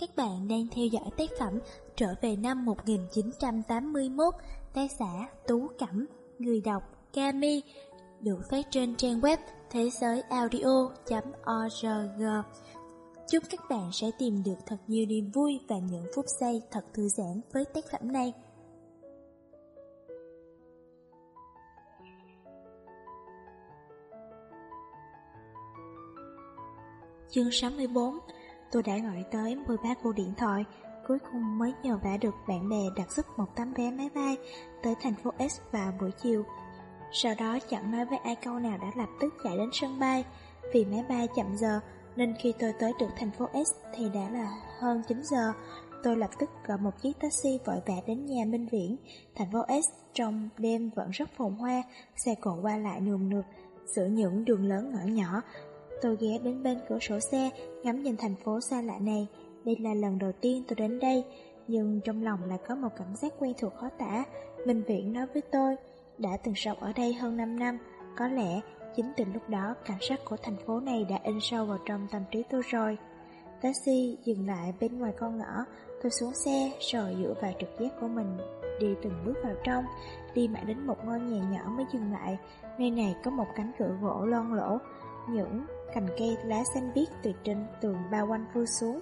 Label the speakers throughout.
Speaker 1: Các bạn đang theo dõi tác phẩm Trở về năm 1981, tác giả Tú Cẩm, người đọc Kami, được phát trên trang web thế giới audio.org. Chúc các bạn sẽ tìm được thật nhiều niềm vui và những phút giây thật thư giãn với tác phẩm này. Chương 64. Tôi đã gọi tới 13 cuộc điện thoại, cuối cùng mới nhờ vả được bạn bè đặt giúp một tấm vé máy bay tới thành phố S vào buổi chiều. Sau đó chẳng nói với ai câu nào đã lập tức chạy đến sân bay. Vì máy bay chậm giờ nên khi tôi tới được thành phố S thì đã là hơn 9 giờ. Tôi lập tức gọi một chiếc taxi vội vã đến nhà Minh Viễn. Thành phố S trong đêm vẫn rất phồn hoa, xe cộ qua lại nườm nượp giữa những đường lớn ngõ nhỏ. Tôi ghé đến bên cửa sổ xe, ngắm nhìn thành phố xa lạ này. Đây là lần đầu tiên tôi đến đây, nhưng trong lòng lại có một cảm giác quen thuộc khó tả. Minh Viễn nói với tôi, đã từng sống ở đây hơn 5 năm. Có lẽ chính từ lúc đó, cảnh sắc của thành phố này đã in sâu vào trong tâm trí tôi rồi. Taxi dừng lại bên ngoài con ngõ. Tôi xuống xe, rồi dựa vào trực giác của mình, đi từng bước vào trong. Đi mãi đến một ngôi nhà nhỏ mới dừng lại. Nơi này có một cánh cửa gỗ loang lỗ, những cành cây lá xanh biếc từ trên tường bao quanh vươn xuống.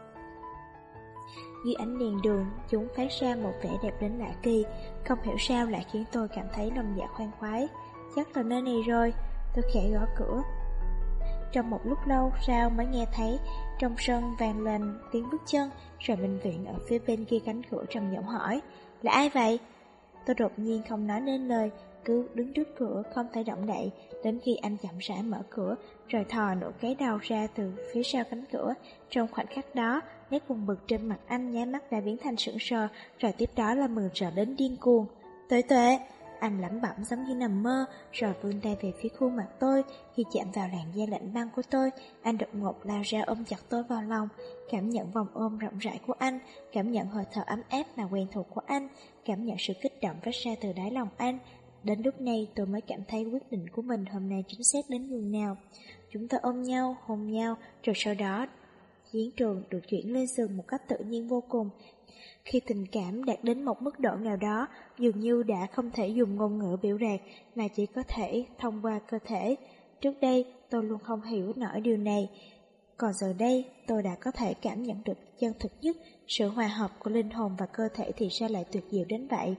Speaker 1: Dưới ánh đèn đường, chúng phát ra một vẻ đẹp đến lạ kỳ, không hiểu sao lại khiến tôi cảm thấy lòng dạ khoan khoái. Chắc là nơi này rồi. Tôi khẽ gõ cửa. Trong một lúc lâu sau mới nghe thấy trong sân vang lên tiếng bước chân, rồi Minh Viễn ở phía bên kia cánh cửa trầm giọng hỏi, là ai vậy? Tôi đột nhiên không nói nên lời, cứ đứng trước cửa không thể động đậy, đến khi anh chậm rãi mở cửa, rồi thò nửa cái đầu ra từ phía sau cánh cửa. Trong khoảnh khắc đó, nét buồn bực trên mặt anh nháy mắt đã biến thành sững sờ, rồi tiếp đó là mừng rỡ đến điên cuồng. Tuệ Tuệ, anh lẩm bẩm giống như nằm mơ, rồi vươn tay về phía khuôn mặt tôi. Khi chạm vào làn da lạnh băng của tôi, anh đột ngột lao ra ôm chặt tôi vào lòng, cảm nhận vòng ôm rộng rãi của anh, cảm nhận hơi thở ấm áp mà quen thuộc của anh, cảm nhận sự kích động phát ra từ đáy lòng anh. Đến lúc này tôi mới cảm thấy quyết định của mình hôm nay chính xác đến nhường nào. Chúng tôi ôm nhau, hôn nhau, rồi sau đó chiến trường được chuyển lên giường một cách tự nhiên vô cùng. Khi tình cảm đạt đến một mức độ nào đó, dường như đã không thể dùng ngôn ngữ biểu đạt, mà chỉ có thể thông qua cơ thể. Trước đây tôi luôn không hiểu nổi điều này, còn giờ đây tôi đã có thể cảm nhận được chân thực nhất. Sự hòa hợp của linh hồn và cơ thể thì sao lại tuyệt diệu đến vậy.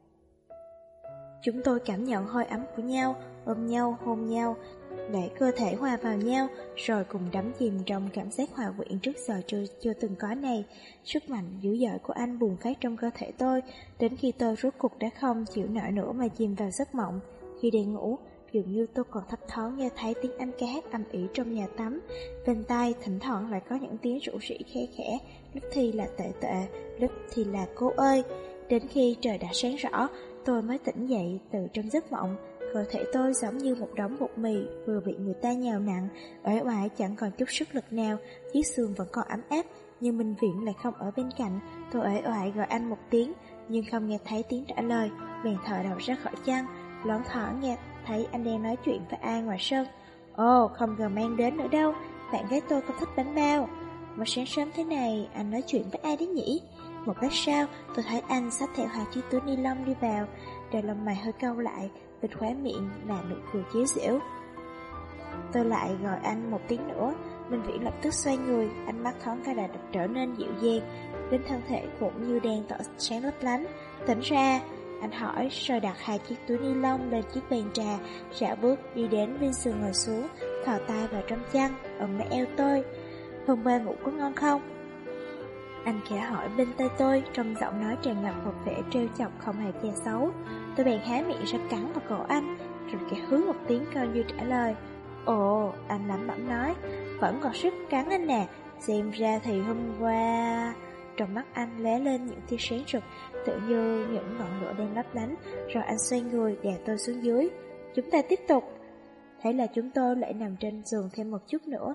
Speaker 1: Chúng tôi cảm nhận hơi ấm của nhau, ôm nhau, hôn nhau, để cơ thể hòa vào nhau, rồi cùng đắm chìm trong cảm giác hòa quyện trước giờ chưa từng có này. Sức mạnh dữ dội của anh bùng phát trong cơ thể tôi, đến khi tôi rốt cuộc đã không chịu nổi nữa mà chìm vào giấc mộng. Khi đi ngủ, dường như tôi còn thấp thoáng nghe thấy tiếng anh ca hát ầm ĩ trong nhà tắm. Bên tai thỉnh thoảng lại có những tiếng rủ rỉ khe khẽ, lúc thì là Tệ Tệ, lúc thì là cô ơi. Đến khi trời đã sáng rõ, tôi mới tỉnh dậy từ trong giấc mộng. Cơ thể tôi giống như một đống bột mì vừa bị người ta nhào nặng, uể oải chẳng còn chút sức lực nào. Chiếc xương vẫn còn ấm áp, nhưng Minh Viễn lại không ở bên cạnh. Tôi uể oải gọi anh một tiếng, nhưng không nghe thấy tiếng trả lời, bèn thò đầu ra khỏi chăn. Loáng thoáng nghe thấy anh đang nói chuyện với ai ngoài sân. Ồ, không ngờ mang đến nữa đâu, bạn gái tôi không thích bánh bao. Một sáng sớm thế này, anh nói chuyện với ai đấy nhỉ? Một lát sau, tôi thấy anh xách theo 2 chiếc túi ni lông đi vào. Đôi lông mày hơi cau lại, bên khóe miệng là nụ cười chế giễu. Tôi lại gọi anh một tiếng nữa. Minh Viễn lập tức xoay người, ánh mắt thoáng cái đã trở nên dịu dàng, đến thân thể cũng như đèn tỏ sáng lấp lánh. Tỉnh ra, anh hỏi, rồi đặt 2 chiếc túi ni lông lên chiếc bàn trà, rảo bước đi đến bên giường ngồi xuống, thò tay vào trong chăn, ôm lấy eo tôi. Hôm qua ngủ có ngon không? Anh khẽ hỏi bên tai tôi, trong giọng nói tràn ngập một vẻ trêu chọc không hề che xấu. Tôi bèn há miệng ra cắn vào cổ anh, rồi khẽ hứ một tiếng coi như trả lời. Ồ, anh lẩm bẩm nói, vẫn còn sức cắn anh nè, xem ra thì hôm qua... Trong mắt anh lóe lên những tia sáng rực, tự như những ngọn lửa đang lấp lánh, rồi anh xoay người đè tôi xuống dưới. Chúng ta tiếp tục. Thế là chúng tôi lại nằm trên giường thêm một chút nữa.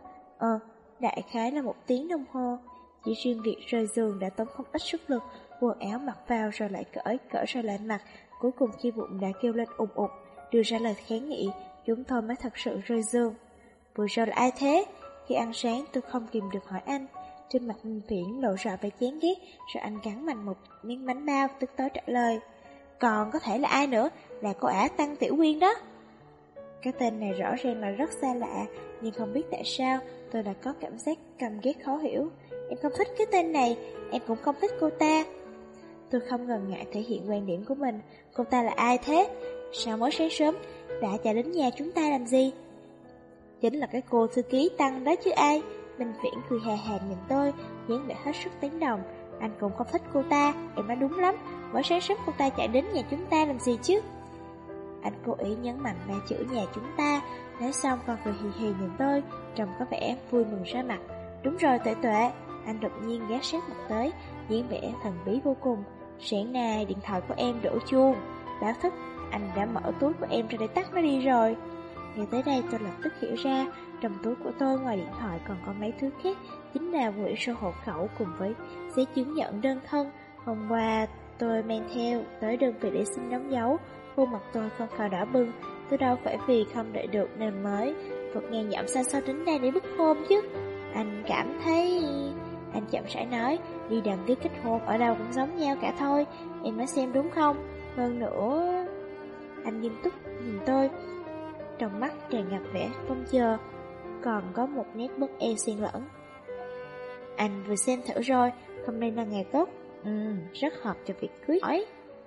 Speaker 1: Đại khái là 1 tiếng đồng hồ. Chỉ riêng việc rời giường đã tốn không ít sức lực, quần áo mặc vào rồi lại cởi rồi lại mặc. Cuối cùng khi bụng đã kêu lên ùng ục, đưa ra lời kháng nghị, chúng tôi mới thật sự rời giường. Vừa rồi là ai thế? Khi ăn sáng tôi không kìm được hỏi anh. Trên mặt Minh Viễn lộ rõ vẻ chán ghét, rồi anh cắn mạnh một miếng bánh bao, tức tối trả lời. Còn có thể là ai nữa, là cô ả Tăng Tiểu Quyên đó. Cái tên này rõ ràng là rất xa lạ, nhưng không biết tại sao tôi đã có cảm giác căm ghét khó hiểu. Em không thích cái tên này, em cũng không thích cô ta. Tôi không ngần ngại thể hiện quan điểm của mình. Cô ta là ai thế? Sao mới sáng sớm đã chạy đến nhà chúng ta làm gì? Chính là cái cô thư ký Tăng đó chứ ai. Minh Viễn cười hà hà nhìn tôi, dáng vẻ hết sức tán đồng. Anh cũng không thích cô ta, em nói đúng lắm. Mới sáng sớm cô ta chạy đến nhà chúng ta làm gì chứ? Anh cố ý nhấn mạnh ba chữ nhà chúng ta. Nói xong còn cười hì hì nhìn tôi, trông có vẻ vui mừng ra mặt. Đúng rồi Tuệ Tuệ. Anh đột nhiên ghé sát mặt tới, dáng vẻ thần bí vô cùng. Sáng nay điện thoại của em đổ chuông báo thức, anh đã mở túi của em ra để tắt nó đi rồi. Nghe tới đây tôi lập tức hiểu ra, trong túi của tôi ngoài điện thoại còn có mấy thứ khác, chính là quyển sổ hộ khẩu cùng với giấy chứng nhận đơn thân. Hôm qua tôi mang theo tới đơn vị để xin đóng dấu. Khuôn mặt tôi không khỏi đỏ bừng. Tôi đâu phải vì không đợi được nên mới vượt ngàn dặm xa xôi đến đây để bức hôn chứ. Anh cảm thấy... Anh chậm rãi nói, đi đăng ký kết hôn ở đâu cũng giống nhau cả thôi. Em nói xem đúng không? Hơn nữa... Anh nghiêm túc nhìn tôi, trong mắt tràn ngập vẻ không chờ, còn có một nét bất e xen lẫn. Anh vừa xem thử rồi, hôm nay là ngày tốt. Rất hợp cho việc cưới hỏi.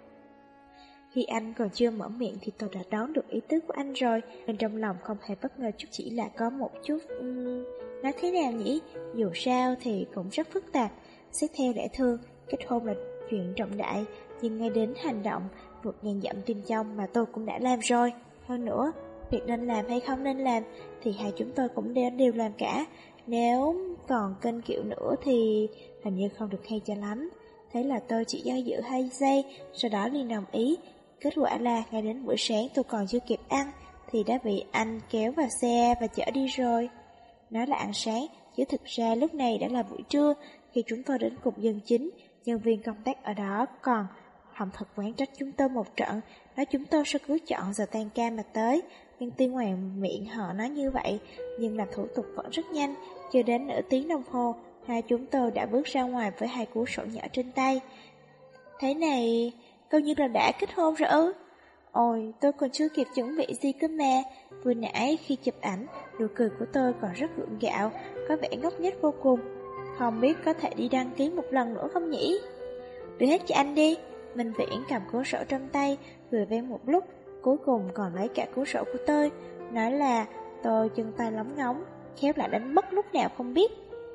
Speaker 1: Khi anh còn chưa mở miệng thì tôi đã đoán được ý tứ của anh rồi, nên trong lòng không hề bất ngờ chút, chỉ là có một chút nói thế nào nhỉ? Dù sao thì cũng rất phức tạp. Xét theo lẽ thường, kết hôn là chuyện trọng đại, nhưng ngay đến hành động vượt ngàn dặm tin trong mà tôi cũng đã làm rồi. Hơn nữa, việc nên làm hay không nên làm thì hai chúng tôi cũng đều làm cả. Nếu còn kênh kiệu nữa thì hình như không được hay cho lắm. Thế là tôi chỉ do dự 2 giây, sau đó liền đồng ý. Kết quả là ngay đến buổi sáng tôi còn chưa kịp ăn thì đã bị anh kéo vào xe và chở đi rồi. Nói là ăn sáng, chứ thực ra lúc này đã là buổi trưa. Khi chúng tôi đến cục dân chính, nhân viên công tác ở đó còn hậm hực oán trách chúng tôi một trận, nói chúng tôi sẽ cứ chọn giờ tan ca mà tới. Nhưng tuy ngoài miệng họ nói như vậy, nhưng làm thủ tục vẫn rất nhanh. Chưa đến nửa tiếng đồng hồ, hai chúng tôi đã bước ra ngoài với 2 cuốn sổ nhỏ trên tay. Thế này, coi như là đã kết hôn rồi ư? Ôi, tôi còn chưa kịp chuẩn bị gì cơ mà. Vừa nãy khi chụp ảnh, nụ cười của tôi còn rất gượng gạo, có vẻ ngốc nghếch vô cùng. Không biết có thể đi đăng ký một lần nữa không nhỉ? Đưa hết cho anh đi. Minh Viễn cầm cuốn sổ trong tay, cười ven một lúc, cuối cùng còn lấy cả cuốn sổ của tôi. Nói là tôi chân tay lóng ngóng, khéo lại đánh mất lúc nào không biết.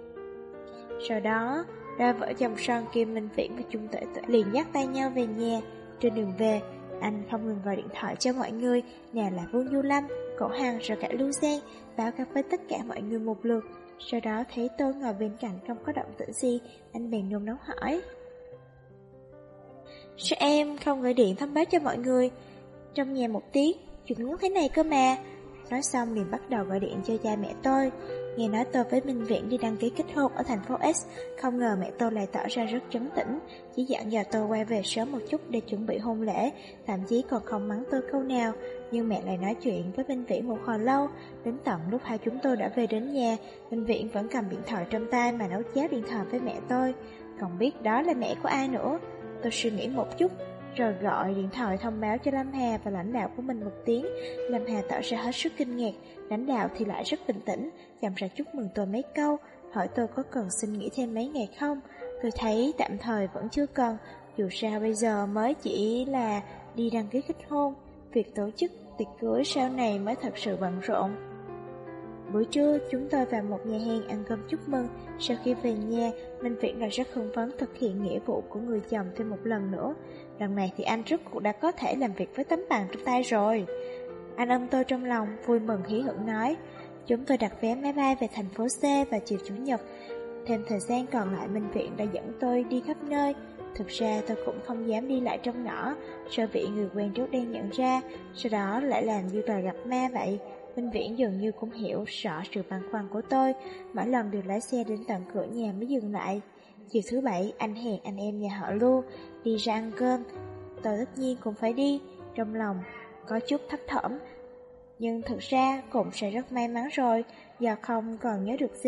Speaker 1: Sau đó, đôi vợ chồng son Kim Minh Viễn và Trung Tuệ Tuệ liền dắt tay nhau về nhà. Trên đường về, anh không ngừng gọi điện thoại cho mọi người, nào là Vương Du Lâm, Cổ Hằng rồi cả Lưu Giang, báo cáo với tất cả mọi người một lượt. Sau đó thấy tôi ngồi bên cạnh không có động tĩnh gì, anh bèn nôn nóng hỏi. Sao em không gọi điện thông báo cho mọi người trong nhà một tiếng, chuyện ngắn thế này cơ mà. Nói xong liền bắt đầu gọi điện cho cha mẹ tôi. Nghe nói tôi với Minh Viễn đi đăng ký kết hôn ở thành phố S, không ngờ mẹ tôi lại tỏ ra rất trấn tĩnh, chỉ dặn dò tôi quay về sớm một chút để chuẩn bị hôn lễ, thậm chí còn không mắng tôi câu nào. Nhưng mẹ lại nói chuyện với Minh Viễn một hồi lâu, đến tận lúc hai chúng tôi đã về đến nhà, Minh Viễn vẫn cầm điện thoại trong tay mà nấu cháo điện thoại với mẹ tôi. Còn biết đó là mẹ của ai nữa. Tôi suy nghĩ một chút, rồi gọi điện thoại thông báo cho Lâm Hà và lãnh đạo của mình một tiếng. Lâm Hà tỏ ra hết sức kinh ngạc, lãnh đạo thì lại rất bình tĩnh, dặn ra chúc mừng tôi mấy câu, hỏi tôi có cần xin nghỉ thêm mấy ngày không. Tôi thấy tạm thời vẫn chưa cần, dù sao bây giờ mới chỉ là đi đăng ký kết hôn, việc tổ chức tiệc cưới sau này mới thật sự bận rộn. Buổi trưa, chúng tôi vào một nhà hàng ăn cơm chúc mừng. Sau khi về nhà, Minh Viễn đã rất hưng phấn thực hiện nghĩa vụ của người chồng thêm một lần nữa. Lần này thì anh rốt cuộc đã có thể làm việc với tấm bằng trong tay rồi. Anh ôm tôi trong lòng, vui mừng hỉ hửng nói. Chúng tôi đặt vé máy bay về thành phố C vào chiều Chủ nhật. Thêm thời gian còn lại, Minh Viễn đã dẫn tôi đi khắp nơi. Thực ra tôi cũng không dám đi lại trong ngõ, sợ bị người quen trước đây nhận ra, sau đó lại làm như là gặp ma vậy. Minh Viễn dường như cũng hiểu rõ sự băn khoăn của tôi, mỗi lần đều lái xe đến tận cửa nhà mới dừng lại. Chiều thứ Bảy, anh hẹn anh em nhà họ Lưu đi ra ăn cơm. Tôi tất nhiên cũng phải đi, trong lòng có chút thấp thỏm. Nhưng thực ra cũng sẽ rất may mắn rồi, do không còn nhớ được gì,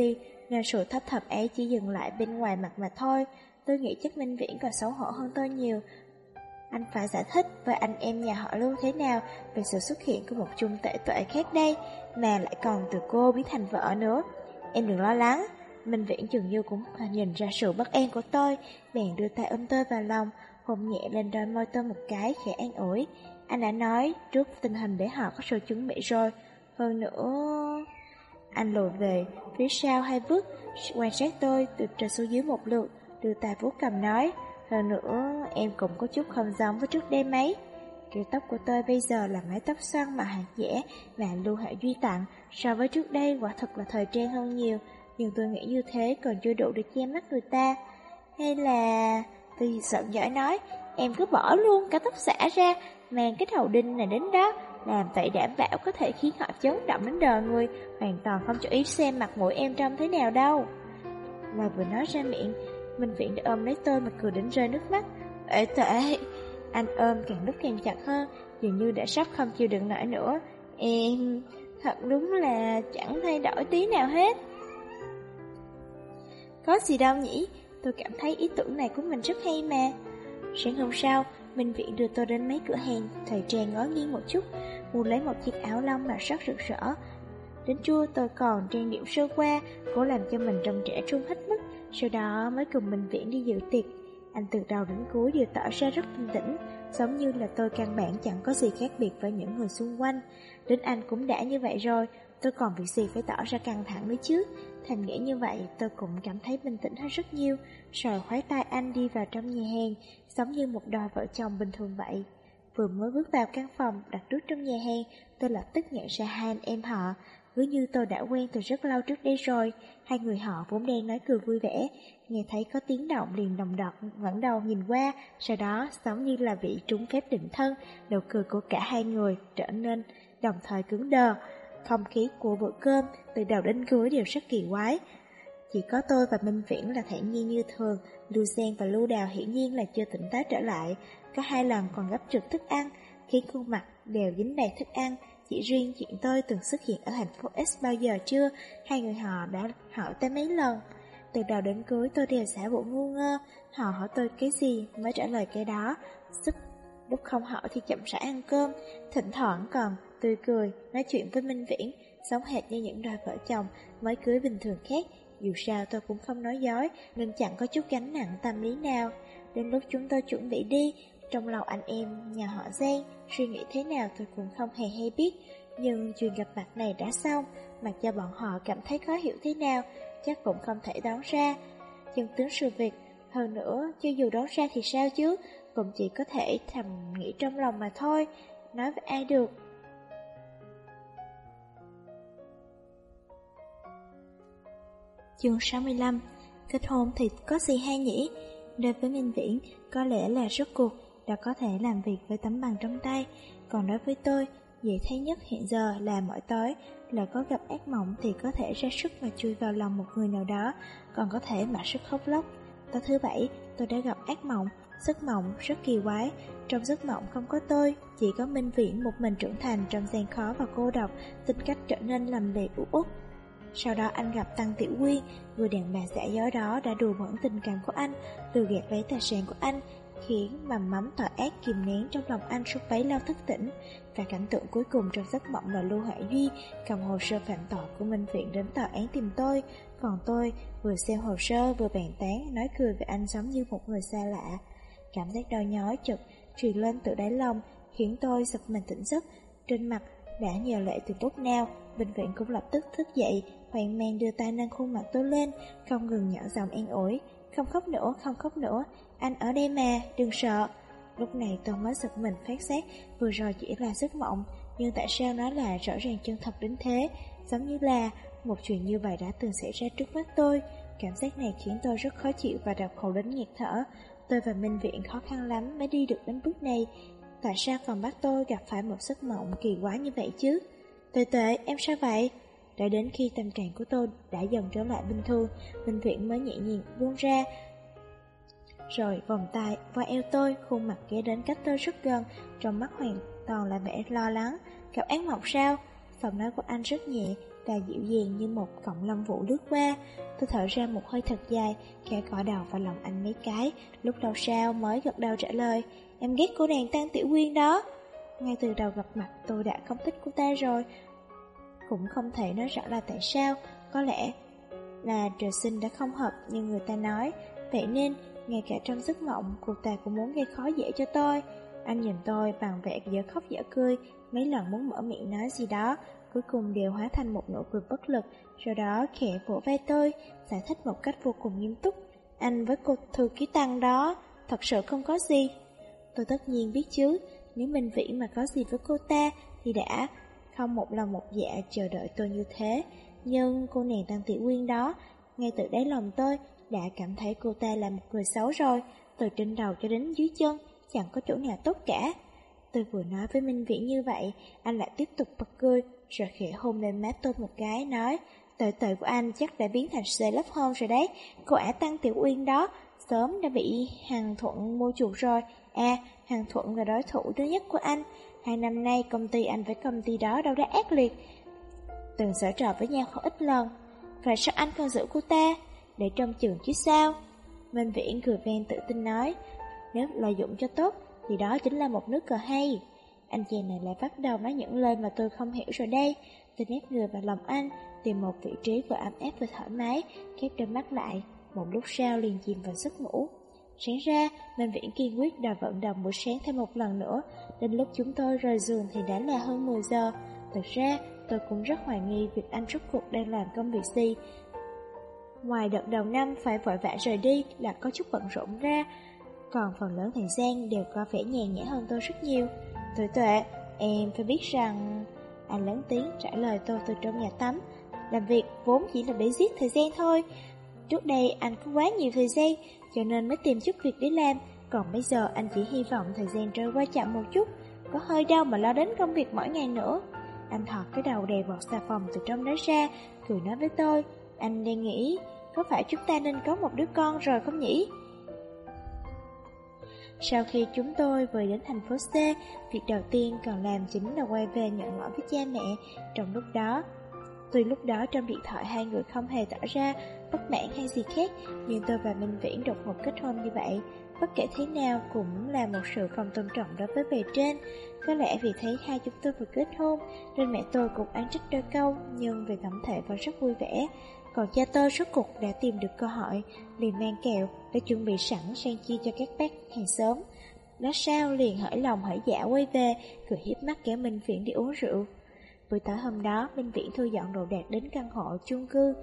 Speaker 1: nên sự thấp thầm ấy chỉ dừng lại bên ngoài mặt mà thôi. Tôi nghĩ chắc Minh Viễn còn xấu hổ hơn tôi nhiều. Anh phải giải thích với anh em nhà họ Lưu thế nào về sự xuất hiện của một chung tể tuệ khác đây, mà lại còn từ cô biến thành vợ nữa. Em đừng lo lắng. Minh Viễn dường như cũng nhìn ra sự bất an của tôi, bèn đưa tay ôm tôi vào lòng, hôn nhẹ lên đôi môi tôi một cái, khẽ an ủi. Anh đã nói trước tình hình để họ có sự chuẩn bị rồi. Hơn nữa... Anh lùi về phía sau 2 bước, quan sát tôi từ trên xuống dưới một lượt, đưa tay vuốt cầm nói. Hơn nữa, em cũng có chút không giống với trước đây mấy. Kiểu tóc của tôi bây giờ là mái tóc xoăn mà hạt dẻ mà Lưu Hạ Duy tặng, so với trước đây quả thật là thời trang hơn nhiều, nhưng tôi nghĩ như thế còn chưa đủ để che mắt người ta. Hay là... Tôi giận dỗi nói, em cứ bỏ luôn cả tóc xõa ra, mang cái đầu đinh này đến đó, làm vậy đảm bảo có thể khiến họ chấn động đến đờ người, hoàn toàn không chú ý xem mặt mũi em trông thế nào đâu. Lời vừa nói ra miệng, Minh Viễn đã ôm lấy tôi mà cười đến rơi nước mắt. Ê tệ, anh ôm càng lúc càng chặt hơn, dường như đã sắp không chịu đựng nổi nữa. Em thật đúng là chẳng thay đổi tí nào hết. Có gì đâu nhỉ, tôi cảm thấy ý tưởng này của mình rất hay mà. Sáng hôm sau, Minh Viễn đưa tôi đến mấy cửa hàng thời trang ngó nghiêng một chút, mua lấy một chiếc áo lông màu sắc rực rỡ. Đến trưa tôi còn trang điểm sơ qua, cố làm cho mình trông trẻ trung hết mức, sau đó mới cùng Minh Viễn đi dự tiệc. Anh từ đầu đến cuối đều tỏ ra rất bình tĩnh, giống như là tôi căn bản chẳng có gì khác biệt với những người xung quanh. Đến anh cũng đã như vậy rồi, tôi còn việc gì phải tỏ ra căng thẳng nữa chứ. Thành nghĩ như vậy, tôi cũng cảm thấy bình tĩnh hơn rất nhiều, rồi khoái tay anh đi vào trong nhà hàng, giống như một đôi vợ chồng bình thường vậy. Vừa mới bước vào căn phòng đặt trước trong nhà hàng, tôi lập tức nhận ra hai anh em họ, cứ như tôi đã quen từ rất lâu trước đây rồi. Hai người họ vốn đang nói cười vui vẻ, nghe thấy có tiếng động liền đồng đọt ngẩng đầu nhìn qua, sau đó giống như là bị trúng phép định thân, nụ cười của cả hai người trở nên đồng thời cứng đờ. Không khí của bữa cơm từ đầu đến cuối đều rất kỳ quái. Chỉ có tôi và Minh Viễn là thản nhiên như thường, Lưu Sen và Lưu Đào hiển nhiên là chưa tỉnh táo trở lại, có 2 lần còn gấp trực thức ăn, khiến khuôn mặt đều dính đầy thức ăn. Chỉ riêng chuyện tôi từng xuất hiện ở thành phố S bao giờ chưa, hai người họ đã hỏi tới mấy lần. Từ đầu đến cuối tôi đều giả bộ ngu ngơ, họ hỏi tôi cái gì mới trả lời cái đó. Lúc không hỏi thì chậm rãi ăn cơm, thỉnh thoảng còn tươi cười, nói chuyện với Minh Viễn, giống hệt như những đôi vợ chồng mới cưới bình thường khác. Dù sao tôi cũng không nói dối, nên chẳng có chút gánh nặng tâm lý nào. Đến lúc chúng tôi chuẩn bị đi, trong lòng anh em nhà họ Giang suy nghĩ thế nào tôi cũng không hề hay biết. Nhưng chuyện gặp mặt này đã xong, mặc cho bọn họ cảm thấy khó hiểu thế nào, chắc cũng không thể đoán ra chân tướng sự việc. Hơn nữa, cho dù đoán ra thì sao chứ, cũng chỉ có thể thầm nghĩ trong lòng mà thôi, nói với ai được. Chương 65. Kết hôn thì có gì hay nhỉ? Đối với Minh Viễn, có lẽ là rốt cuộc đã có thể làm việc với tấm bằng trong tay. Còn đối với tôi, dễ thấy nhất hiện giờ là mỗi tối là có gặp ác mộng thì có thể ra sức và chui vào lòng một người nào đó, còn có thể mặc sức khóc lóc. Tối thứ 7, tôi đã gặp ác mộng. Giấc mộng rất kỳ quái. Trong giấc mộng không có tôi, chỉ có Minh Viễn một mình trưởng thành trong gian khó và cô độc, tính cách trở nên lầm lì u uất. Sau đó anh gặp Tăng Tiểu Quyên, người đàn bà giả dối đó đã đùa bỡn tình cảm của anh, lừa gạt lấy tài sản của anh, khiến mầm mắm tội ác kìm nén trong lòng anh suốt bấy lâu thức tỉnh. Và cảnh tượng cuối cùng trong giấc mộng là Lưu Hạ Duy cầm hồ sơ phạm tội của Minh Viễn đến tòa án tìm tôi, còn tôi vừa xem hồ sơ vừa bàn tán nói cười với anh giống như một người xa lạ. Cảm giác đau nhói chợt truyền lên từ đáy lòng, khiến tôi giật mình tỉnh giấc. Trên mặt đã nhờ lệ từ lúc nào, Minh Viễn cũng lập tức thức dậy, hoang mang đưa tay nâng khuôn mặt tôi lên, không ngừng nhỏ giọng an ủi. Không khóc nữa, không khóc nữa, anh ở đây mà, đừng sợ. Lúc này tôi mới giật mình phát giác vừa rồi chỉ là giấc mộng, nhưng tại sao nó là rõ ràng chân thật đến thế, giống như là một chuyện như vậy đã từng xảy ra trước mắt tôi. Cảm giác này khiến tôi rất khó chịu và đau khổ đến nghẹt thở. Tôi và Minh Viễn khó khăn lắm mới đi được đến bước này, tại sao còn bắt tôi gặp phải một giấc mộng kỳ quái như vậy chứ? Tệ tệ, em sao vậy? Đã đến khi tâm trạng của tôi đã dần trở lại bình thường, Minh Viễn mới nhẹ nhàng buông ra, rồi vòng tay qua eo tôi, khuôn mặt ghé đến cách tôi rất gần, trong mắt hoàn toàn là vẻ lo lắng. Gặp ác mộng sao? Giọng nói của anh rất nhẹ, và dịu dàng như một cọng lông vũ lướt qua. Tôi thở ra một hơi thật dài, khẽ gõ đầu vào lòng anh mấy cái, lúc lâu sau mới gật đầu trả lời, em ghét cô nàng Tăng Tiểu Uyên đó. Ngay từ đầu gặp mặt tôi đã không thích cô ta rồi, cũng không thể nói rõ là tại sao, có lẽ là trời sinh đã không hợp như người ta nói, vậy nên ngay cả trong giấc mộng cô ta cũng muốn gây khó dễ cho tôi. Anh nhìn tôi bằng vẻ dở khóc dở cười, mấy lần muốn mở miệng nói gì đó, cuối cùng đều hóa thành một nụ cười bất lực, sau đó khẽ vỗ vai tôi, giải thích một cách vô cùng nghiêm túc. Anh với cô thư ký Tăng đó, thật sự không có gì. Tôi tất nhiên biết chứ, nếu Minh Vĩ mà có gì với cô ta thì đã không một lòng một dạ chờ đợi tôi như thế. Nhưng cô nàng Tăng Tiểu Uyên đó, ngay từ đáy lòng tôi đã cảm thấy cô ta là một người xấu rồi, từ trên đầu cho đến dưới chân, chẳng có chỗ nào tốt cả. Tôi vừa nói với Minh Vĩ như vậy, anh lại tiếp tục bật cười, rồi khẽ hôn lên má tôi một cái, nói, tệ tệ của anh chắc đã biến thành Sherlock Holmes rồi đấy, cô ả Tăng Tiểu Uyên đó, sớm đã bị Hàn Thuận mua chuộc rồi. À, Hàn Thuận là đối thủ thứ nhất của anh, 2 năm nay công ty anh với công ty đó đâu đã ác liệt, từng giở trò với nhau không ít lần. Vậy sao anh còn giữ cô ta? Để trong chừng chứ sao? Minh Viễn cười ven tự tin nói, nếu lợi dụng cho tốt thì đó chính là một nước cờ hay. Anh chàng này lại bắt đầu nói những lời mà tôi không hiểu rồi đây. Tôi nép người vào lòng anh, tìm một vị trí vừa ấm áp vừa thoải mái, khép đôi mắt lại, một lúc sau liền chìm vào giấc ngủ. Sáng ra, Minh Viễn kiên quyết đòi vận động buổi sáng thêm một lần nữa. Đến lúc chúng tôi rời giường thì đã là hơn 10 giờ. Thực ra, tôi cũng rất hoài nghi việc anh rốt cuộc đang làm công việc gì. Ngoài đợt đầu năm phải vội vã rời đi là có chút bận rộn ra, còn phần lớn thời gian đều có vẻ nhàn nhã hơn tôi rất nhiều. Tuệ Tuệ, em phải biết rằng... Anh lớn tiếng trả lời tôi từ trong nhà tắm. Làm việc vốn chỉ là để giết thời gian thôi. Trước đây anh có quá nhiều thời gian, cho nên mới tìm chút việc để làm. Còn bây giờ anh chỉ hy vọng thời gian trôi qua chậm một chút, có hơi đâu mà lo đến công việc mỗi ngày nữa. Anh thọt cái đầu đầy bọt xà phòng từ trong đó ra, cười nói với tôi, anh đang nghĩ, có phải chúng ta nên có một đứa con rồi không nhỉ? Sau khi chúng tôi về đến thành phố C, việc đầu tiên cần làm chính là quay về nhận lỗi với cha mẹ. Trong lúc đó, tuy lúc đó trong điện thoại hai người không hề tỏ ra bất mãn hay gì khác, nhưng tôi và Minh Viễn đột ngột kết hôn như vậy, bất kể thế nào cũng là một sự không tôn trọng đối với bề trên. Có lẽ vì thấy hai chúng tôi vừa kết hôn nên mẹ tôi cũng án trách đôi câu, nhưng về tổng thể vẫn rất vui vẻ. Còn cha tôi rốt cuộc đã tìm được cơ hội, liền mang kẹo để chuẩn bị sẵn sang chia cho các bác hàng xóm. Lát sau liền hởi lòng hởi dạ quay về, cười hiếp mắt kéo Minh Viễn đi uống rượu. Buổi tối hôm đó, Minh Viễn thu dọn đồ đạc đến căn hộ chung cư.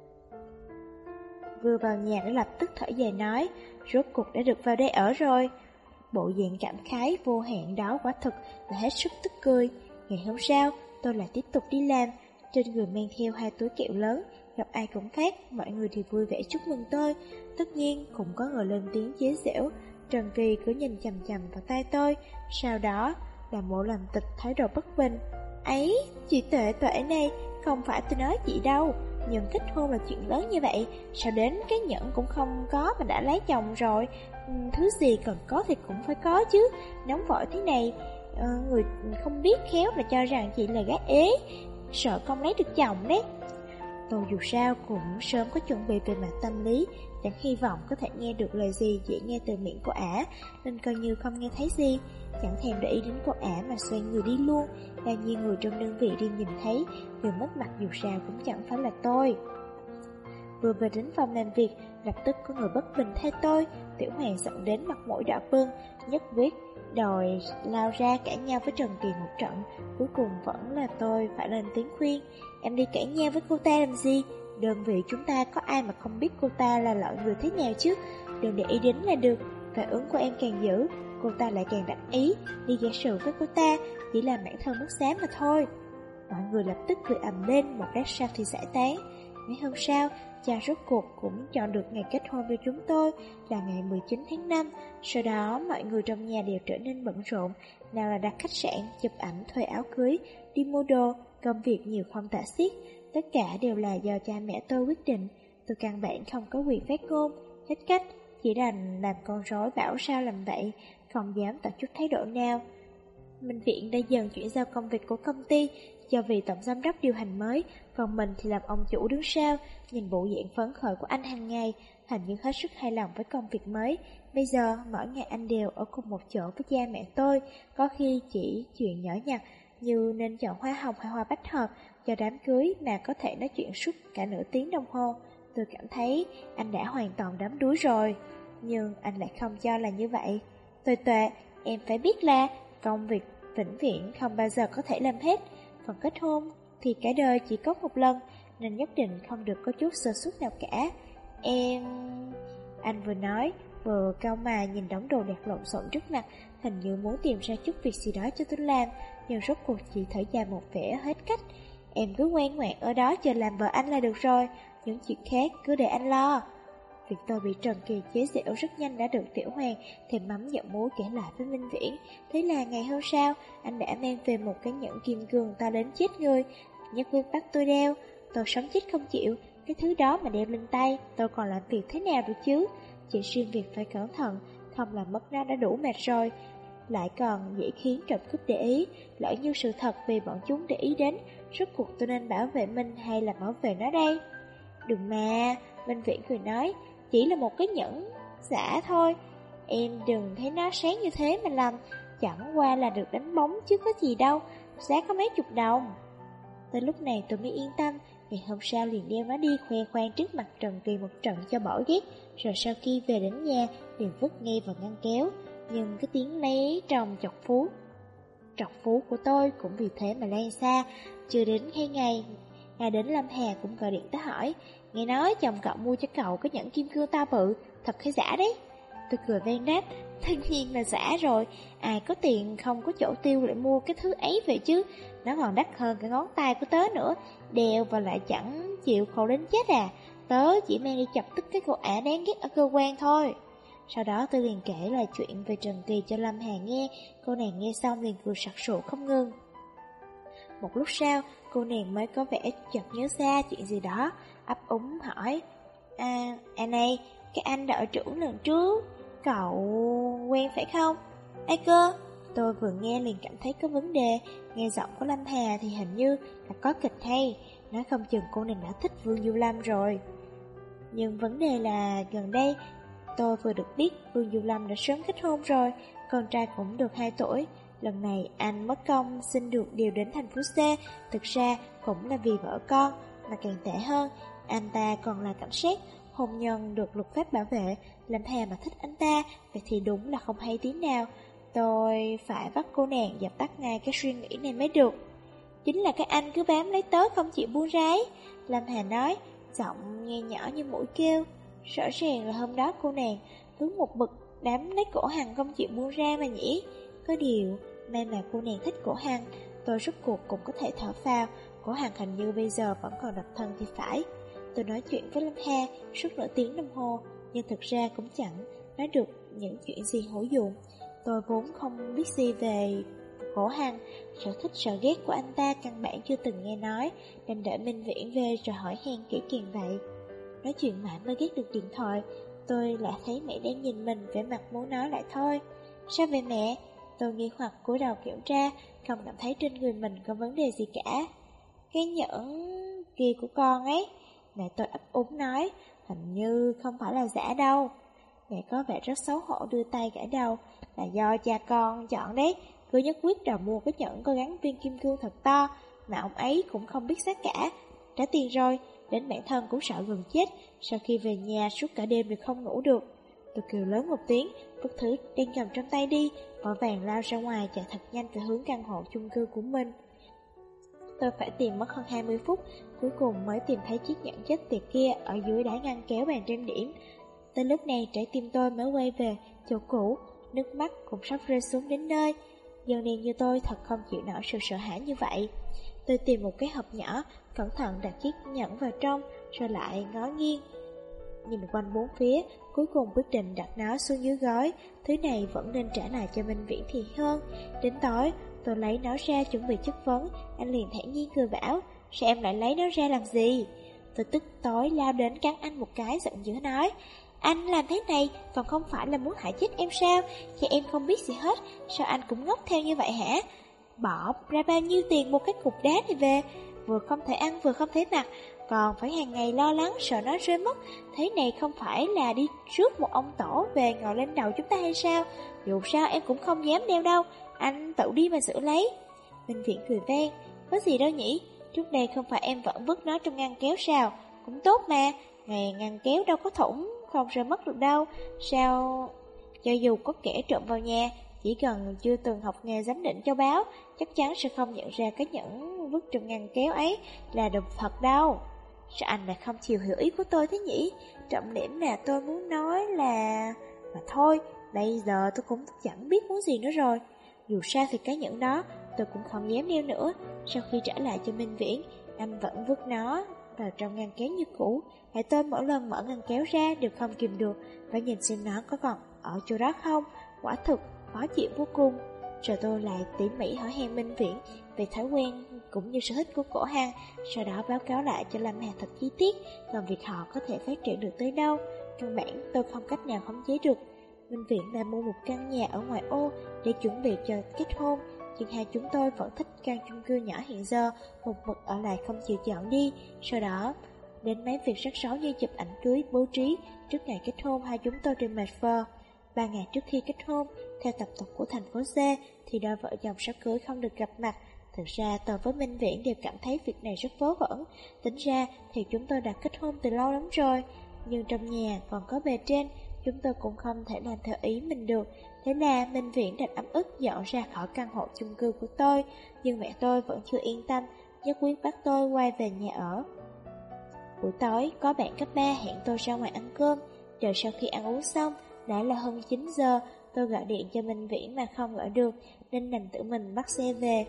Speaker 1: Vừa vào nhà đã lập tức thở dài nói, rốt cuộc đã được vào đây ở rồi. Bộ dạng cảm khái vô hạn đó quả thực là hết sức tức cười. Ngày hôm sau, tôi lại tiếp tục đi làm, trên người mang theo 2 túi kẹo lớn, gặp ai cũng phát, mọi người thì vui vẻ chúc mừng tôi. Tất nhiên cũng có người lên tiếng chế giễu. Trần Kỳ cứ nhìn chằm chằm vào tay tôi, sau đó là bộ làm tịch thái độ bất bình. Ấy, chị Tuệ Tuệ này, không phải tôi nói chị đâu, nhưng kết hôn là chuyện lớn như vậy, sao đến cái nhẫn cũng không có mà đã lấy chồng rồi. Thứ gì cần có thì cũng phải có chứ, nóng vội thế này, người không biết khéo là cho rằng chị là gái ế, sợ không lấy được chồng đấy. Tôi dù sao cũng sớm có chuẩn bị về mặt tâm lý, chẳng hy vọng có thể nghe được lời gì dễ nghe từ miệng của ả, nên coi như không nghe thấy gì. Chẳng thèm để ý đến cô ả mà xoay người đi luôn. Bao nhiêu người trong đơn vị đi nhìn thấy, vừa mất mặt dù sao cũng chẳng phải là tôi. Vừa về đến phòng làm việc, lập tức có người bất bình thay tôi. Tiểu Hoàng giận đến mặt mũi đỏ bừng, nhất quyết đòi lao ra cãi nhau với Trần Kỳ một trận. Cuối cùng vẫn là tôi phải lên tiếng khuyên. Em đi cãi nhau với cô ta làm gì? Đơn vị chúng ta có ai mà không biết cô ta là loại người thế nào chứ? Đừng để ý đến là được. Phản ứng của em càng dữ, cô ta lại càng đắc ý. Đi gây sự với cô ta chỉ là bản thân mất dám mà thôi. Mọi người lập tức cười ầm lên, một lát sau thì giải tán. Ngày hôm sau, cha rốt cuộc cũng chọn được ngày kết hôn với chúng tôi là ngày 19 tháng 5. Sau đó mọi người trong nhà đều trở nên bận rộn, nào là đặt khách sạn, chụp ảnh, thuê áo cưới, đi mua đồ, công việc nhiều không tả xiết. Tất cả đều là do cha mẹ tôi quyết định. Tôi căn bản không có quyền phát ngôn, hết cách, chỉ đành làm con rối bảo sao làm vậy, không dám tỏ chút thái độ nào. Minh Viễn đã dần chuyển giao công việc của công ty, do vì tổng giám đốc điều hành mới, còn mình thì làm ông chủ đứng sau. Nhìn bộ dạng phấn khởi của anh hàng ngày, hình như hết sức hài lòng với công việc mới. Bây giờ, mỗi ngày anh đều ở cùng một chỗ với cha mẹ tôi, có khi chỉ chuyện nhỏ nhặt, như nên chọn hoa hồng hay hoa bách hợp cho đám cưới mà có thể nói chuyện suốt cả nửa tiếng đồng hồ. Tôi cảm thấy anh đã hoàn toàn đắm đuối rồi, nhưng anh lại không cho là như vậy. Tuệ Tuệ, em phải biết là công việc vĩnh viễn không bao giờ có thể làm hết. Còn kết hôn thì cả đời chỉ có một lần, nên nhất định không được có chút sơ suất nào cả. Em... Anh vừa nói, vừa cau mày nhìn đống đồ đạc lộn xộn trước mặt, hình như muốn tìm ra chút việc gì đó cho tôi làm, nhưng rốt cuộc chỉ thở dài một vẻ hết cách. Em cứ ngoan ngoãn ở đó chờ làm vợ anh là được rồi, những chuyện khác cứ để anh lo. Việc tôi bị Trần Kỳ chế giễu rất nhanh đã được Tiểu Hoàng thèm mắm dặm muối kể lại với Minh Viễn. Thế là ngày hôm sau, anh đã mang về một cái nhẫn kim cương to đến chết người, nhất quyết bắt tôi đeo. Tôi sống chết không chịu, cái thứ đó mà đeo lên tay, tôi còn làm việc thế nào được chứ? Chỉ riêng việc phải cẩn thận, không làm mất nó đã đủ mệt rồi, lại còn dễ khiến trộm cướp để ý. Lỡ như sự thật vì bọn chúng để ý đến, rốt cuộc tôi nên bảo vệ mình hay là bảo vệ nó đây? Đừng mà, Minh Viễn cười nói, chỉ là một cái nhẫn giả thôi, em đừng thấy nó sáng như thế mà làm, chẳng qua là được đánh bóng chứ có gì đâu, giá có mấy chục đồng. Tới lúc này tôi mới yên tâm. Ngày hôm sau liền đeo nó đi khoe khoang trước mặt Trần Kỳ một trận cho bỏ ghét, rồi sau khi về đến nhà liền vứt ngay vào ngăn kéo. Nhưng cái tiếng lấy trồng chọc phú của tôi cũng vì thế mà lan xa. Chưa đến 2 ngày, ngày đến Lâm Hà cũng gọi điện tới hỏi, nghe nói chồng cậu mua cho cậu cái nhẫn kim cương to bự, thật hay giả đấy? Tôi cười vang đáp, tất nhiên là giả rồi, ai có tiền không có chỗ tiêu lại mua cái thứ ấy vậy chứ, nó còn đắt hơn cái ngón tay của tớ nữa, đeo và lại chẳng chịu khổ đến chết à, tớ chỉ mang đi chọc tức cái cô ả đáng ghét ở cơ quan thôi. Sau đó tôi liền kể lại chuyện về Trần Kỳ cho Lâm Hà nghe, cô nàng nghe xong liền cười sặc sụa không ngừng. Một lúc sau, cô nàng mới có vẻ chợt nhớ ra chuyện gì đó, ấp úng hỏi, này, cái anh đợi trưởng lần trước, cậu quen phải không? Ai cơ? Tôi vừa nghe liền cảm thấy có vấn đề, nghe giọng của Lâm Hà thì hình như là có kịch hay, nói không chừng cô nàng đã thích Vương Du Lâm rồi. Nhưng vấn đề là gần đây, tôi vừa được biết Vương Du Lâm đã sớm kết hôn rồi, con trai cũng được 2 tuổi. Lần này anh mất công xin được điều đến thành phố C, thực ra cũng là vì vợ con, mà càng tệ hơn, anh ta còn là cảnh sát, hôn nhân được luật pháp bảo vệ, làm Hà mà thích anh ta, vậy thì đúng là không hay tí nào. Tôi phải bắt cô nàng dập tắt ngay cái suy nghĩ này mới được. Chính là cái anh cứ bám lấy tớ không chịu buông ra ấy, Lâm Hà nói, giọng nghe nhỏ như mũi kêu. Rõ ràng là hôm đó cô nàng cứ một bực đám lấy cổ Hằng không chịu buông ra mà nhỉ. Có điều, may mà cô nàng thích cổ Hằng, tôi rốt cuộc cũng có thể thở phào, cổ Hằng hình như bây giờ vẫn còn độc thân thì phải. Tôi nói chuyện với Lâm Hà suốt nửa tiếng đồng hồ, nhưng thực ra cũng chẳng nói được những chuyện gì hữu dụng. Tôi vốn không biết gì về cổ Hằng, sở thích sợ ghét của anh ta căn bản chưa từng nghe nói, nên đợi Minh Viễn về rồi hỏi han kỹ càng vậy. Nói chuyện mãi mới ghét được điện thoại, tôi lại thấy mẹ đang nhìn mình vẻ mặt muốn nói lại thôi. Sao vậy mẹ? Tôi nghi hoặc cúi đầu kiểm tra, không cảm thấy trên người mình có vấn đề gì cả. Cái nhẫn kia của con ấy, mẹ tôi ấp úng nói, hình như không phải là giả đâu. Mẹ có vẻ rất xấu hổ đưa tay gãi đầu, là do cha con chọn đấy, cứ nhất quyết đòi mua cái nhẫn có gắn viên kim cương thật to, mà ông ấy cũng không biết giá cả. Trả tiền rồi, đến bản thân cũng sợ gần chết, sau khi về nhà suốt cả đêm đều không ngủ được. Tôi kêu lớn một tiếng, vứt thứ đang cầm trong tay đi, vội vàng lao ra ngoài chạy thật nhanh về hướng căn hộ chung cư của mình. Tôi phải tìm mất hơn 20 phút, cuối cùng mới tìm thấy chiếc nhẫn chết tiệt kia ở dưới đáy ngăn kéo bàn trang điểm. Tới lúc này trái tim tôi mới quay về chỗ cũ, nước mắt cũng sắp rơi xuống đến nơi. Dân đen như tôi thật không chịu nổi sự sợ hãi như vậy. Tôi tìm một cái hộp nhỏ, cẩn thận đặt chiếc nhẫn vào trong, rồi lại ngó nghiêng nhìn quanh bốn phía, cuối cùng quyết định đặt nó xuống dưới gói. Thứ này vẫn nên trả lại cho Minh Viễn thì hơn. Đến tối, tôi lấy nó ra chuẩn bị chất vấn, anh liền thản nhiên cười bảo, sao em lại lấy nó ra làm gì? Tôi tức tối lao đến cắn anh một cái giận dữ nói, Anh làm thế này còn không phải là muốn hại chết em sao? Chứ em không biết gì hết, sao anh cũng ngốc theo như vậy hả? Bỏ ra bao nhiêu tiền mua cái cục đá này về, vừa không thể ăn vừa không thể mặc, còn phải hàng ngày lo lắng sợ nó rơi mất. Thế này không phải là đi rước một ông tổ về ngồi lên đầu chúng ta hay sao? Dù sao em cũng không dám đeo đâu, anh tự đi mà giữ lấy. Minh Viễn cười vang, có gì đâu nhỉ? Trước đây không phải em vẫn vứt nó trong ngăn kéo sao? Cũng tốt mà, ngày ngăn kéo đâu có thủng, không rơi mất được đâu. Sao? Cho dù có kẻ trộm vào nhà, chỉ cần chưa từng học nghề giám định châu báu, chắc chắn sẽ không nhận ra cái nhẫn vứt trong ngăn kéo ấy là đồ thật đâu. Sao anh lại không chịu hiểu ý của tôi thế nhỉ? Trọng điểm là tôi muốn nói là... Mà thôi, bây giờ tôi cũng chẳng biết muốn gì nữa rồi. Dù sao thì cái nhẫn đó tôi cũng không dám đeo nữa. Sau khi trả lại cho Minh Viễn, anh vẫn vứt nó vào trong ngăn kéo như cũ. Hãy tôi mỗi lần mở ngăn kéo ra đều không kìm được và nhìn xem nó có còn ở chỗ đó không. Quả thực khó chịu vô cùng. Rồi tôi lại tỉ mỉ hỏi han Minh Viễn về thói quen cũng như sở thích của cổ hàng, sau đó báo cáo lại cho Lâm Hà thật chi tiết, còn việc họ có thể phát triển được tới đâu, căn bản tôi không cách nào khống chế được. Minh Viễn đã mua một căn nhà ở ngoại ô để chuẩn bị cho kết hôn, nhưng hai chúng tôi vẫn thích căn chung cư nhỏ hiện giờ, một mực ở lại không chịu dọn đi. Sau đó đến mấy việc rắc rối như chụp ảnh cưới, bố trí. Trước ngày kết hôn hai chúng tôi đều mệt phờ. 3 ngày trước khi kết hôn, theo tập tục của thành phố C thì đôi vợ chồng sắp cưới không được gặp mặt. Thực ra tôi với Minh Viễn đều cảm thấy việc này rất vớ vẩn. Tính ra thì chúng tôi đã kết hôn từ lâu lắm rồi, nhưng trong nhà còn có bề trên, chúng tôi cũng không thể làm theo ý mình được. Thế là Minh Viễn đành ấm ức dọn ra khỏi căn hộ chung cư của tôi. Nhưng mẹ tôi vẫn chưa yên tâm, nhất quyết bắt tôi quay về nhà ở. Buổi tối có bạn cấp 3 hẹn tôi ra ngoài ăn cơm. Chờ sau khi ăn uống xong, đã là hơn 9 giờ. Tôi gọi điện cho Minh Viễn mà không gọi được, nên đành tự mình bắt xe về.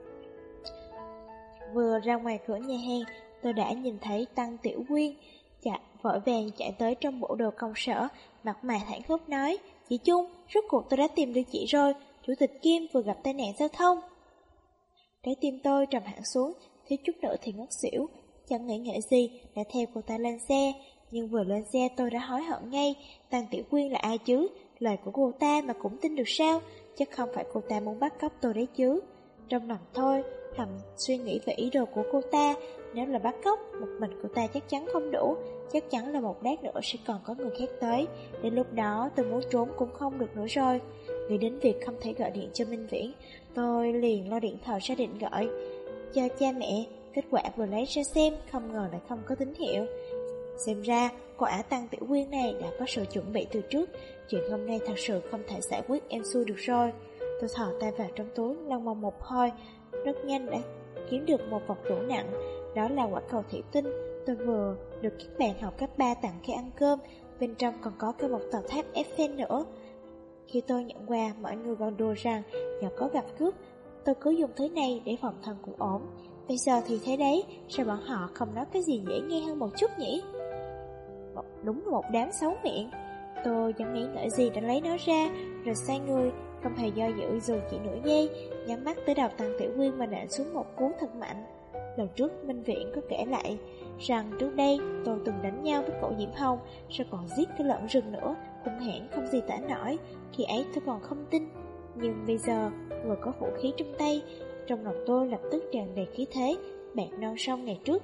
Speaker 1: Vừa ra ngoài cửa nhà hàng, tôi đã nhìn thấy Tăng Tiểu Quyên vội vàng chạy tới trong bộ đồ công sở, mặt mày thẳng thốt nói: "Chị Chung, rốt cuộc tôi đã tìm được chị rồi, chủ tịch Kim vừa gặp tai nạn giao thông." Trái tim tôi trầm hẳn xuống, thiếu chút nữa thì ngất xỉu, chẳng nghĩ ngợi gì đã theo cô ta lên xe. Nhưng vừa lên xe tôi đã hối hận ngay. Tăng Tiểu Quyên là ai chứ? Lời của cô ta mà cũng tin được sao? Chắc không phải cô ta muốn bắt cóc tôi đấy chứ. Trong lòng tôi thầm suy nghĩ về ý đồ của cô ta. Nếu là bắt cóc, một mình cô ta chắc chắn không đủ, chắc chắn là một lát nữa sẽ còn có người khác tới. Đến lúc đó tôi muốn trốn cũng không được nữa rồi. Nghĩ đến việc không thể gọi điện cho Minh Viễn, tôi liền lo điện thoại ra định gọi cho cha mẹ. Kết quả vừa lấy ra xem, không ngờ lại không có tín hiệu. Xem ra cô ả Tăng Tiểu Quyên này đã có sự chuẩn bị từ trước. Chuyện hôm nay thật sự không thể giải quyết em xui được rồi. Tôi thò tay vào trong túi, lăn vòng một hồi, rất nhanh đã kiếm được một vật đủ nặng. Đó là quả cầu thủy tinh tôi vừa được các bạn học cấp 3 tặng khi ăn cơm. Bên trong còn có cả một tòa tháp Eiffel nữa. Khi tôi nhận quà, mọi người còn đùa rằng nhờ có gặp cướp, tôi cứ dùng thứ này để phòng thân cũng ổn. Bây giờ thì thế đấy, sao bọn họ không nói cái gì dễ nghe hơn một chút nhỉ? Đúng là một đám xấu miệng. Tôi chẳng nghĩ ngợi gì đã lấy nó ra, rồi xoay người, không hề do dự dù chỉ nửa giây, nhắm mắt tới đầu Tăng Tiểu Quyên mà nện xuống một cú thật mạnh. Lần trước Minh Viễn có kể lại rằng trước đây tôi từng đánh nhau với cổ Diễm Hồng, rồi còn giết cái lợn rừng nữa, hung hãn không gì tả nổi. Khi ấy tôi còn không tin, nhưng bây giờ vừa có vũ khí trong tay, trong lòng tôi lập tức tràn đầy khí thế, bạc non sông ngày trước.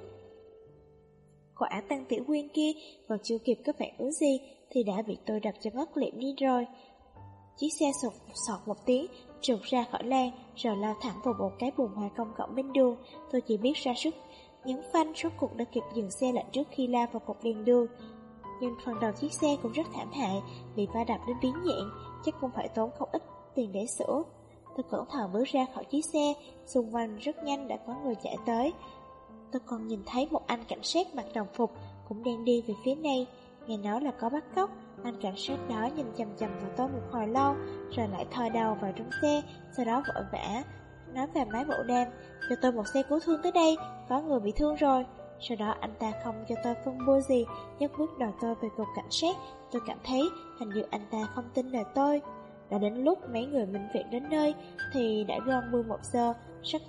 Speaker 1: Cô ả Tăng Tiểu Quyên kia còn chưa kịp có phản ứng gì thì đã bị tôi đập cho ngất liệm đi rồi. Chiếc xe sọt một tiếng trượt ra khỏi làn, rồi lao thẳng vào một cái bùn hoa công cộng bên đường. Tôi chỉ biết ra sức nhấn phanh, rốt cuộc đã kịp dừng xe lại trước khi lao vào cột đèn đường. Nhưng phần đầu chiếc xe cũng rất thảm hại, bị va đập đến biến dạng, chắc cũng phải tốn không ít tiền để sửa. Tôi cẩn thận bước ra khỏi chiếc xe, xung quanh rất nhanh đã có người chạy tới. Tôi còn nhìn thấy một anh cảnh sát mặc đồng phục cũng đang đi về phía này. Nghe nói là có bắt cóc. Anh cảnh sát đó nhìn chằm chằm vào tôi một hồi lâu, rồi lại thò đầu vào trong xe, sau đó vội vã nói về máy bộ đàm: "Cho tôi một xe cứu thương tới đây, có người bị thương rồi." Sau đó anh ta không cho tôi phân bua gì, nhấc bước đòi tôi về cục cảnh sát. Tôi cảm thấy hình như anh ta không tin lời tôi. Đã đến lúc mấy người Minh Viễn đến nơi thì đã gần 11 giờ, sắc mặt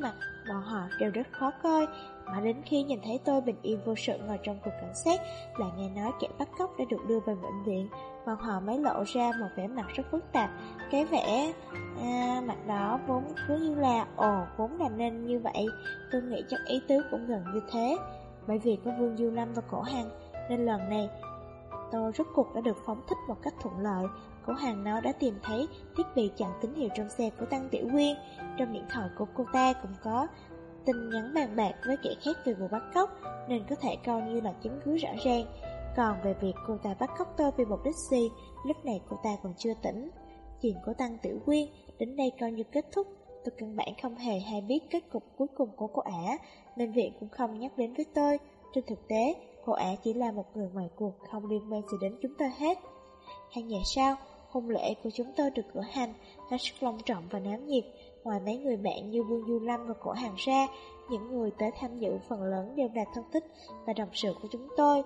Speaker 1: bọn họ đều rất khó coi. Mà đến khi nhìn thấy tôi bình yên vô sự ngồi trong cục cảnh sát, lại nghe nói kẻ bắt cóc đã được đưa về bệnh viện, bọn họ mới lộ ra một vẻ mặt rất phức tạp. Cái vẻ mặt đó vốn cứ như là vốn là nên như vậy. Tôi nghĩ chắc ý tứ cũng gần như thế. Bởi vì có Vương Du Lâm và Cổ Hằng nên lần này tôi rốt cuộc đã được phóng thích một cách thuận lợi. Cổ Hằng nó đã tìm thấy thiết bị chặn tín hiệu trong xe của Tăng Tiểu Quyên. Trong điện thoại của cô ta cũng có tin nhắn bàn bạc với kẻ khác về vụ bắt cóc, nên có thể coi như là chứng cứ rõ ràng. Còn về việc cô ta bắt cóc tôi vì mục đích gì, lúc này cô ta còn chưa tỉnh. Chuyện của Tăng Tiểu Quyên đến đây coi như kết thúc. Tôi căn bản không hề hay biết kết cục cuối cùng của cô ả, nên viện cũng không nhắc đến với tôi. Trên thực tế, cô ả chỉ là một người ngoài cuộc, không liên quan gì đến chúng tôi hết. 2 ngày sau, hôn lễ của chúng tôi được cử hành hết sức long trọng và náo nhiệt. Ngoài mấy người bạn như Vương Du Lâm và Cổ Hằng ra, những người tới tham dự phần lớn đều là thân thích và đồng sự của chúng tôi.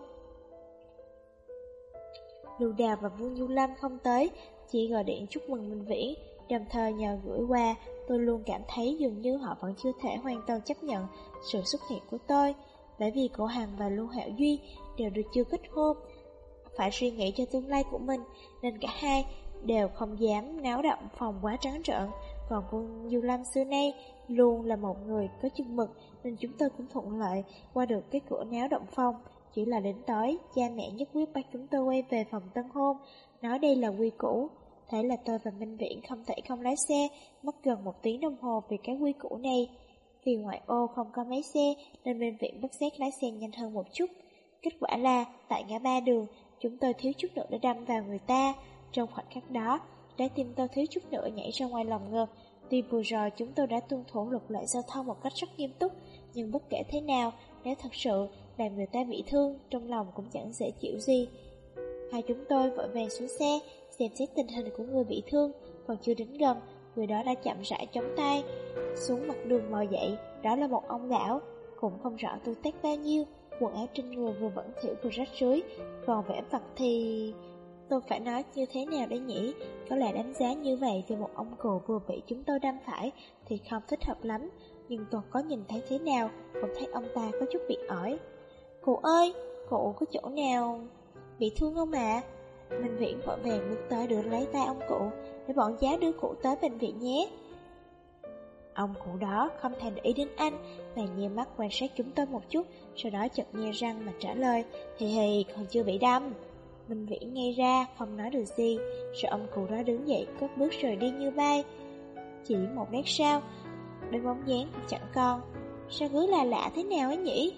Speaker 1: Lưu Đào và Vương Du Lâm không tới, chỉ gọi điện chúc mừng Minh Viễn, đồng thời nhờ gửi quà. Tôi luôn cảm thấy dường như họ vẫn chưa thể hoàn toàn chấp nhận sự xuất hiện của tôi, bởi vì Cổ Hằng và Lưu Hạo Duy đều được chưa kết hôn, phải suy nghĩ cho tương lai của mình, nên cả hai đều không dám náo động phòng quá trắng trợn. Còn Vương Du Lâm xưa nay luôn là một người có chừng mực, nên chúng tôi cũng thuận lợi qua được cái cửa náo động phòng. Chỉ là đến tối, cha mẹ nhất quyết bắt chúng tôi quay về phòng tân hôn, nói đây là quy củ. Thế là tôi và Minh Viễn không thể không lái xe, mất gần 1 tiếng đồng hồ vì cái quy củ này. Vì ngoại ô không có máy xe, nên Minh Viễn bất giác lái xe nhanh hơn một chút. Kết quả là, tại ngã ba đường, chúng tôi thiếu chút nữa đã đâm vào người ta. Trong khoảnh khắc đó, trái tim tôi thiếu chút nữa nhảy ra ngoài lòng ngực. Tuy vừa rồi chúng tôi đã tuân thủ luật lệ giao thông một cách rất nghiêm túc, nhưng bất kể thế nào, nếu thật sự làm người ta bị thương, trong lòng cũng chẳng dễ chịu gì. Hai chúng tôi vội vàng xuống xe, xem xét tình hình của người bị thương. Còn chưa đến gần, người đó đã chậm rãi chống tay xuống mặt đường ngồi dậy. Đó là một ông lão, cũng không rõ tuổi tác bao nhiêu, quần áo trên người vừa bẩn thỉu vừa rách rưới, còn vẻ mặt thì... Tôi phải nói như thế nào đấy nhỉ? Có lẽ đánh giá như vậy về một ông cụ vừa bị chúng tôi đâm phải thì không thích hợp lắm, nhưng tôi có nhìn thấy thế nào cũng thấy ông ta có chút bị ỏi. Cụ ơi, cụ có chỗ nào bị thương không ạ? Minh Viễn vội vàng bước tới đưa lấy tay ông cụ, để bọn giáo đưa cụ tới bệnh viện nhé. Ông cụ đó không thèm để ý đến anh, mà nheo mắt quan sát chúng tôi một chút, sau đó chợt nhe răng mà trả lời, hì còn chưa bị đâm. Minh Viễn nghe ra không nói được gì, rồi ông cụ đó đứng dậy cất bước rời đi như bay. Chỉ 1 lát sau, đến bóng dáng cũng chẳng còn. Sao cứ là lạ thế nào ấy nhỉ?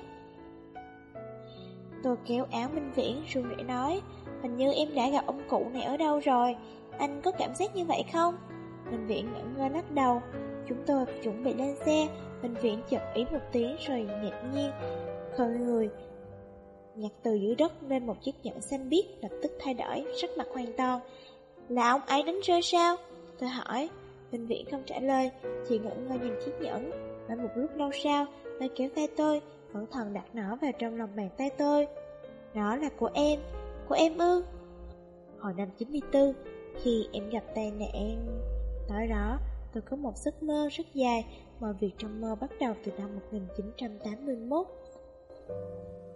Speaker 1: Tôi kéo áo Minh Viễn run rẩy nói, hình như em đã gặp ông cụ này ở đâu rồi, anh có cảm giác như vậy không? Minh Viễn ngẩn ngơ lắc đầu. Chúng tôi chuẩn bị lên xe, Minh Viễn chợt ý một tiếng rồi ngạc nhiên khơi người nhặt từ dưới đất lên một chiếc nhẫn xanh biếc, lập tức thay đổi sắc mặt hoàn toàn. Là ông ấy đánh rơi sao? Tôi hỏi. Minh Viễn không trả lời, chỉ ngẩn ngơ nhìn chiếc nhẫn. Và một lúc lâu sau, mới kéo tay tôi, cẩn thận đặt nó vào trong lòng bàn tay tôi. Nó là của em ư? Hồi năm 94, khi em gặp tai nạn, tối đó tôi có một giấc mơ rất dài. Mọi việc trong mơ bắt đầu từ năm 1981.